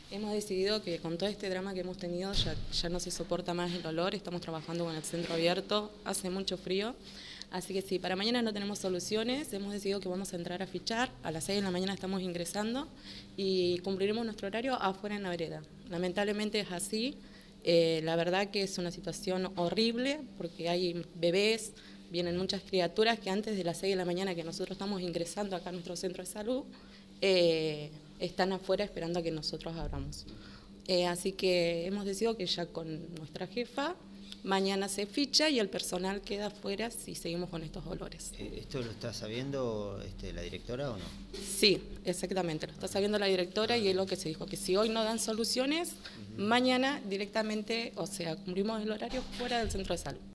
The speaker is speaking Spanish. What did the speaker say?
Hemos decidido que con todo este drama que hemos tenido ya no se soporta más el olor, estamos trabajando con el centro abierto, hace mucho frío, así que sí, para mañana no tenemos soluciones, hemos decidido que vamos a entrar a fichar, a las 6 de la mañana estamos ingresando y cumpliremos nuestro horario afuera en la vereda. Lamentablemente es así, la verdad que es una situación horrible porque hay bebés, vienen muchas criaturas que antes de las 6 de la mañana que nosotros estamos ingresando acá a nuestro centro de salud, están afuera esperando a que nosotros abramos. Así que hemos decidido que ya con nuestra jefa mañana se ficha y el personal queda afuera si seguimos con estos olores. ¿Esto lo está sabiendo la directora o no? Sí, exactamente, lo está sabiendo la directora y es lo que se dijo, que si hoy no dan soluciones, mañana directamente, o sea, cumplimos el horario fuera del centro de salud.